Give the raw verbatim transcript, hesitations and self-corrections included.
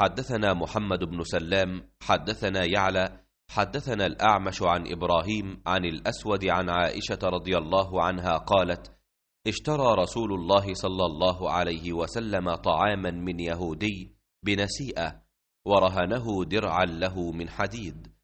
حدثنا محمد بن سلام حدثنا يعلى حدثنا الأعمش عن إبراهيم عن الأسود عن عائشة رضي الله عنها قالت: اشترى رسول الله صلى الله عليه وسلم طعاما من يهودي بنسيئة ورهنه درعا له من حديد،